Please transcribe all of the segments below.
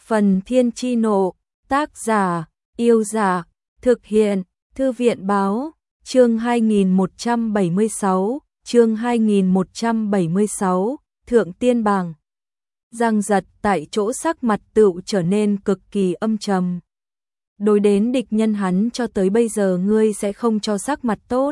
Phần Thiên Chi Nộ, tác giả, Yêu Giả, thực hiện, Thư viện Báo, chương 2176, Thượng Tiên Bảng. Giang Giật tại chỗ sắc mặt tựu trở nên cực kỳ âm trầm. Đối đến địch nhân hắn cho tới bây giờ ngươi sẽ không cho sắc mặt tốt.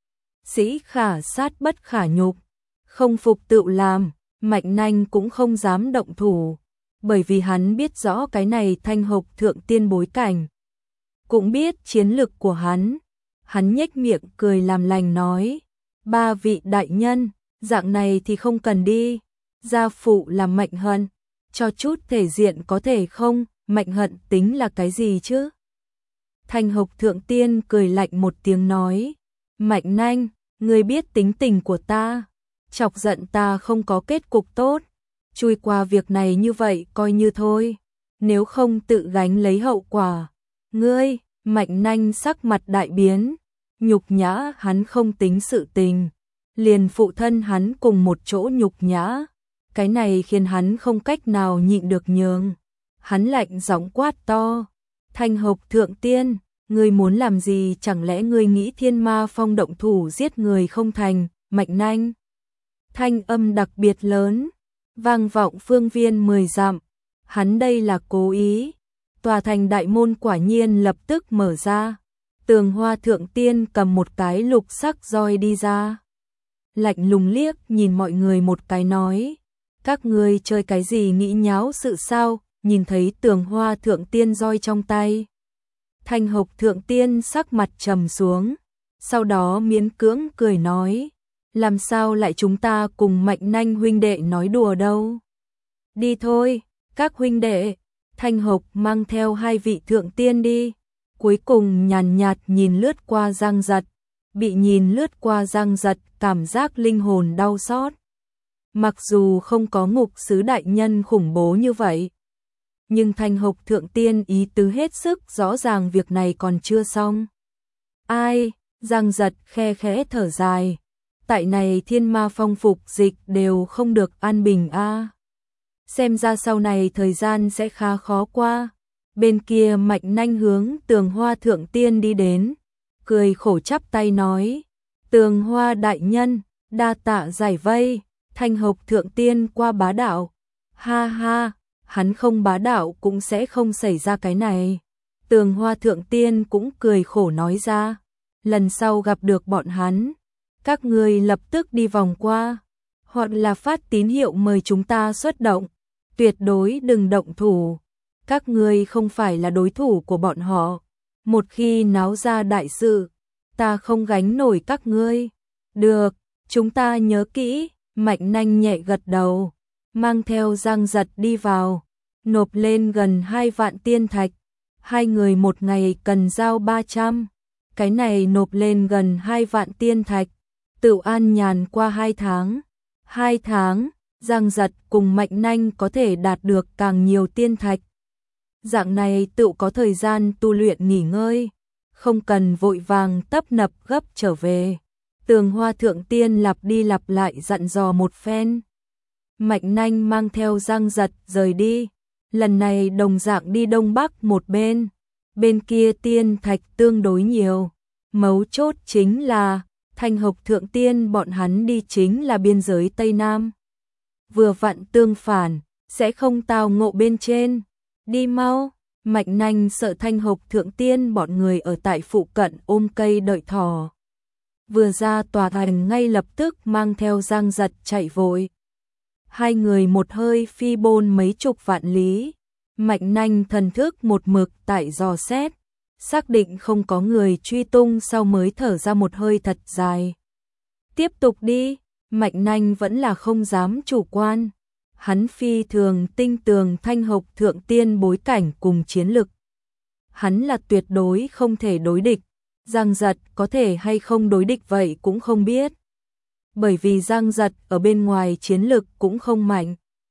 Sĩ khả sát bất khả nhục, không phục tựu làm, Mạnh Nanh cũng không dám động thủ, bởi vì hắn biết rõ cái này Thanh Hộc Thượng Tiên bối cảnh, cũng biết chiến lực của hắn. Hắn nhếch miệng cười làm lành nói, ba vị đại nhân, dạng này thì không cần đi, gia phụ là Mạnh Hận, cho chút thể diện có thể không, Mạnh Hận tính là cái gì chứ? Thanh Hộc Thượng Tiên cười lạnh một tiếng nói, Mạnh Nanh, ngươi biết tính tình của ta, chọc giận ta không có kết cục tốt, chui qua việc này như vậy coi như thôi, nếu không tự gánh lấy hậu quả. Ngươi, Mạnh Nanh sắc mặt đại biến, nhục nhã hắn không tính sự tình, liền phụ thân hắn cùng một chỗ nhục nhã, cái này khiến hắn không cách nào nhịn được nhường. Hắn lạnh giọng quát to, Thanh Hộc Thượng Tiên, ngươi muốn làm gì, chẳng lẽ ngươi nghĩ Thiên Ma Phong động thủ giết người không thành? Mạnh Nanh thanh âm đặc biệt lớn, vang vọng phương viên 10 dặm, hắn đây là cố ý. Tòa thành đại môn quả nhiên lập tức mở ra, Tường Hoa Thượng Tiên cầm một cái lục sắc roi đi ra, lạnh lùng liếc nhìn mọi người một cái nói, các ngươi chơi cái gì, nghĩ nháo sự sao? Nhìn thấy Tường Hoa Thượng Tiên roi trong tay, Thanh Hộc Thượng Tiên sắc mặt trầm xuống, sau đó miễn cưỡng cười nói, làm sao lại chúng ta cùng Mạnh Nanh huynh đệ nói đùa đâu. Đi thôi, các huynh đệ. Thanh Hộc mang theo hai vị thượng tiên đi, cuối cùng nhàn nhạt nhìn lướt qua Giang Giật, bị nhìn lướt qua Giang Giật cảm giác linh hồn đau xót. Mặc dù không có ngục sứ đại nhân khủng bố như vậy, nhưng Thanh Hộc Thượng Tiên ý tứ hết sức rõ ràng, việc này còn chưa xong. Ai? Giang Giật khe khẽ thở dài, tại này Thiên Ma Phong phục dịch đều không được an bình a. Xem ra sau này thời gian sẽ khá khó qua. Bên kia Mạnh Nanh hướng Tường Hoa Thượng Tiên đi đến, cười khổ chắp tay nói, Tường Hoa đại nhân, đa tạ giải vây. Thanh Hộc Thượng Tiên qua bá đạo. Ha ha, hắn không bá đạo cũng sẽ không xảy ra cái này. Tường Hoa Thượng Tiên cũng cười khổ nói ra, lần sau gặp được bọn hắn, các ngươi lập tức đi vòng qua, hoặc là phát tín hiệu mời chúng ta xuất động, tuyệt đối đừng động thủ. Các ngươi không phải là đối thủ của bọn họ, một khi náo ra đại sự, ta không gánh nổi các ngươi. Được, chúng ta nhớ kỹ. Mạnh Nanh nhẹ gật đầu, mang theo Giang Giật đi vào, nộp lên gần 2 vạn tiên thạch. Hai người một ngày cần giao 300, cái này nộp lên gần 2 vạn tiên thạch, tự an nhàn qua 2 tháng. 2 tháng, Giang Giật cùng Mạnh Nanh có thể đạt được càng nhiều tiên thạch. Dạng này tự có thời gian tu luyện nghỉ ngơi, không cần vội vàng tấp nập gấp trở về. Tường Hoa Thượng Tiên lặp đi lặp lại dặn dò một phen. Mạnh Nanh mang theo Giang Giật rời đi, lần này đồng dạng đi đông bắc một bên, bên kia tiên thạch tương đối nhiều. Mấu chốt chính là Thanh Hộc Thượng Tiên bọn hắn đi chính là biên giới Tây Nam. Vừa vặn tương phản, sẽ không tao ngộ bên trên. Đi mau. Mạnh Nanh sợ Thanh Hộc Thượng Tiên bọn người ở tại phụ cận ôm cây đợi thỏ. Vừa ra tòa thành ngay lập tức mang theo Giang Giật chạy vội. Hai người một hơi phi bôn mấy chục vạn lý. Mạnh Nanh thần thức một mực tại dò xét, xác định không có người truy tung sau mới thở ra một hơi thật dài. Tiếp tục đi. Mạnh Nanh vẫn là không dám chủ quan. Hắn phi thường tinh tường Thanh Hộc Thượng Tiên bối cảnh cùng chiến lực. Hắn là tuyệt đối không thể đối địch. Giang Giật có thể hay không đối địch vậy cũng không biết. Bởi vì Giang Giật ở bên ngoài chiến lực cũng không mạnh.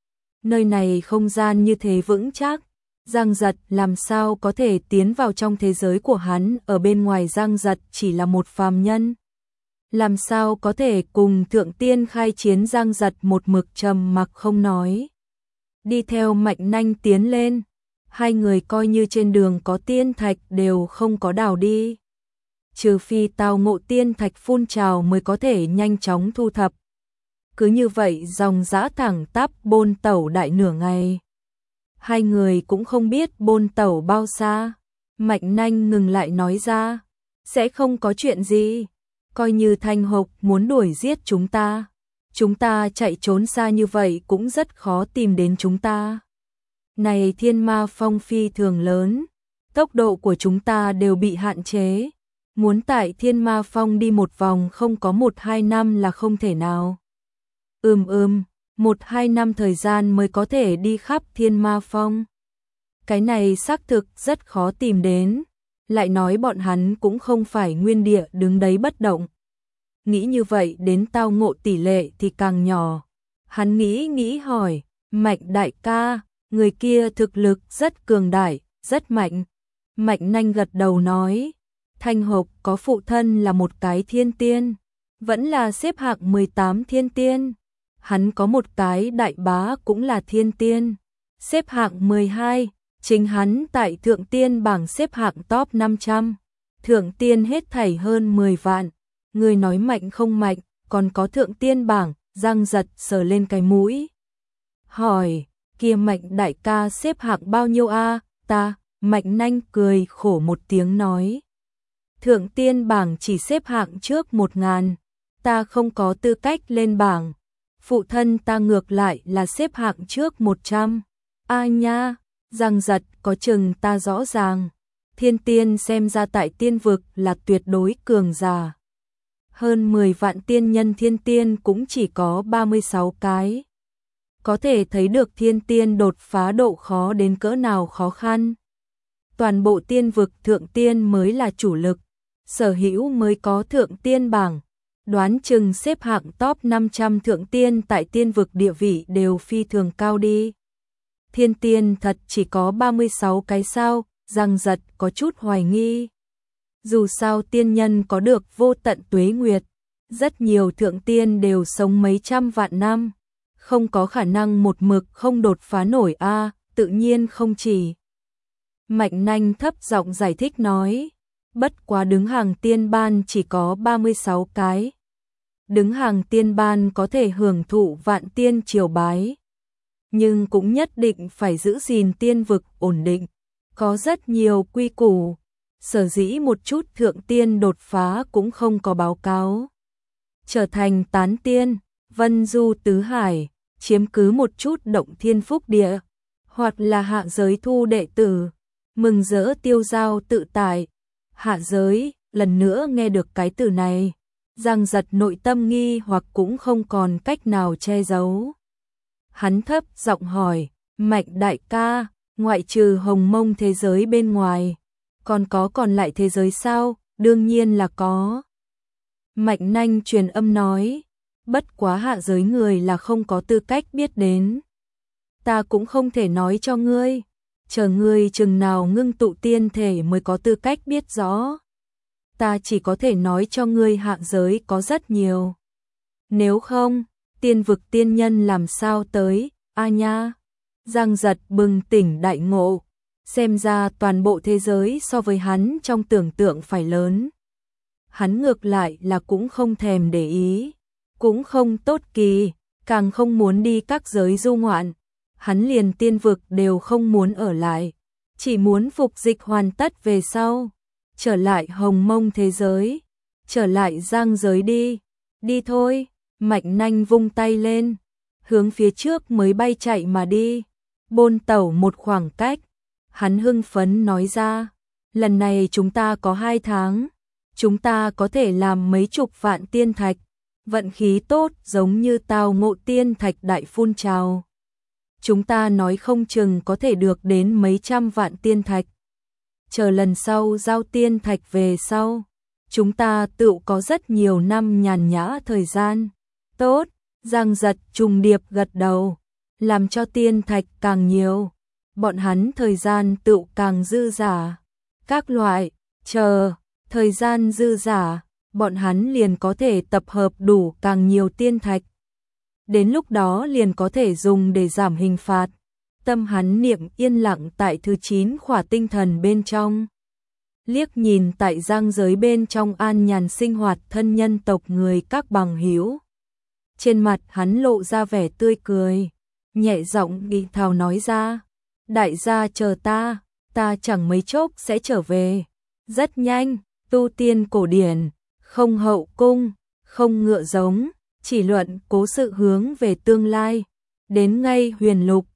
Nơi này không gian như thế vững chắc, Giang Giật làm sao có thể tiến vào trong thế giới của hắn, ở bên ngoài Giang Giật chỉ là một phàm nhân. Làm sao có thể cùng Thượng Tiên khai chiến? Giang Giật một mực trầm mặc không nói, đi theo Mạnh Nanh tiến lên. Hai người coi như trên đường có tiên thạch đều không có đào đi. Trừ phi tao ngộ tiên thạch phun trào mới có thể nhanh chóng thu thập. Cứ như vậy dòng dã thẳng tắp bôn tẩu đại nửa ngày. Hai người cũng không biết bôn tẩu bao xa. Mạnh Nanh ngừng lại nói ra, sẽ không có chuyện gì. Coi như Thanh Hộc muốn đuổi giết chúng ta chạy trốn xa như vậy cũng rất khó tìm đến chúng ta. Này Thiên Ma Phong phi thường lớn, tốc độ của chúng ta đều bị hạn chế. Muốn tại Thiên Ma Phong đi một vòng không có 1-2 năm là không thể nào. 1-2 năm thời gian mới có thể đi khắp Thiên Ma Phong. Cái này xác thực rất khó tìm đến, lại nói bọn hắn cũng không phải nguyên địa đứng đấy bất động. Nghĩ như vậy đến tao ngộ tỷ lệ thì càng nhỏ. Hắn nghĩ hỏi, Mạnh đại ca, người kia thực lực rất cường đại, rất mạnh. Mạnh Nanh gật đầu nói, Thanh Hộc có phụ thân là một cái thiên tiên, vẫn là xếp hạng 18 thiên tiên. Hắn có một cái đại bá cũng là thiên tiên, xếp hạng 12, chính hắn tại thượng tiên bảng xếp hạng top 500. Thượng tiên hết thảy hơn 10 vạn. Người nói mạnh không mạnh, còn có thượng tiên bảng. Giang Giật sờ lên cái mũi, hỏi, kia Mạnh đại ca xếp hạng bao nhiêu a? Ta, Mạnh Nanh cười khổ một tiếng nói, thượng tiên bảng chỉ xếp hạng trước 1000, ta không có tư cách lên bảng. Phụ thân ta ngược lại là xếp hạng trước 100. A nha, Giang Giật có chừng ta rõ ràng. Thiên tiên xem ra tại tiên vực là tuyệt đối cường giả. Hơn 10 vạn tiên nhân thiên tiên cũng chỉ có 36 cái. Có thể thấy được thiên tiên đột phá độ khó đến cỡ nào khó khăn. Toàn bộ tiên vực thượng tiên mới là chủ lực, sở hữu mới có thượng tiên bảng. Đoán chừng xếp hạng top 500 thượng tiên tại tiên vực địa vị đều phi thường cao đi. Thiên tiên thật chỉ có 36 cái sao? Giang Giật có chút hoài nghi. Dù sao tiên nhân có được vô tận tuế nguyệt, rất nhiều thượng tiên đều sống mấy trăm vạn năm, không có khả năng một mực không đột phá nổi a, tự nhiên không chỉ. Mạnh Nanh thấp giọng giải thích nói, bất quá đứng hàng tiên ban chỉ có 36 cái. Đứng hàng tiên ban có thể hưởng thụ vạn tiên triều bái, nhưng cũng nhất định phải giữ gìn tiên vực ổn định, có rất nhiều quy củ. Sở dĩ một chút thượng tiên đột phá cũng không có báo cáo. Trở thành tán tiên, vân du tứ hải, chiếm cứ một chút động thiên phúc địa, hoặc là hạ giới thu đệ tử, mừng rỡ tiêu dao tự tại. Hạ giới, lần nữa nghe được cái từ này, Giang Giật nội tâm nghi hoặc cũng không còn cách nào che giấu. Hắn thấp giọng hỏi, Mạnh đại ca, ngoại trừ hồng mông thế giới bên ngoài, còn có còn lại thế giới sao? Đương nhiên là có. Mạnh Nanh truyền âm nói, bất quá hạ giới người là không có tư cách biết đến. Ta cũng không thể nói cho ngươi, chờ ngươi chừng nào ngưng tụ tiên thể mới có tư cách biết rõ. Ta chỉ có thể nói cho ngươi hạ giới có rất nhiều. Nếu không, tiên vực tiên nhân làm sao tới, a nha. Giang Giật bừng tỉnh đại ngộ, xem ra toàn bộ thế giới so với hắn trong tưởng tượng phải lớn. Hắn ngược lại là cũng không thèm để ý, cũng không tốt kỳ, càng không muốn đi các giới du ngoạn. Hắn liền tiên vực đều không muốn ở lại, chỉ muốn phục dịch hoàn tất về sau, trở lại hồng mông thế giới, trở lại giang giới đi. Đi thôi, Mạnh Nanh vung tay lên, hướng phía trước mới bay chạy mà đi. Bôn tẩu một khoảng cách, hắn hưng phấn nói ra, lần này chúng ta có 2 tháng, chúng ta có thể làm mấy chục vạn tiên thạch, vận khí tốt giống như tao ngộ tiên thạch đại phun trào. Chúng ta nói không chừng có thể được đến mấy trăm vạn tiên thạch. Chờ lần sau giao tiên thạch về sau, chúng ta tự có rất nhiều năm nhàn nhã thời gian. Tốt, Giang Giật trùng điệp gật đầu, làm cho tiên thạch càng nhiều, bọn hắn thời gian tự càng dư giả. Các loại, chờ, thời gian dư giả, bọn hắn liền có thể tập hợp đủ càng nhiều tiên thạch. Đến lúc đó liền có thể dùng để giảm hình phạt. tâm hắn niệm yên lặng tại thứ 9 khỏa tinh thần bên trong. Liếc nhìn tại giang giới bên trong an nhàn sinh hoạt thân nhân tộc người các bằng hữu. Trên mặt hắn lộ ra vẻ tươi cười, nhẹ giọng ghi thào nói ra, đại gia chờ ta chẳng mấy chốc sẽ trở về. Rất nhanh, tu tiên cổ điển, không hậu cung, không ngựa giống, chỉ luận cố sự hướng về tương lai. Đến ngay huyền lục,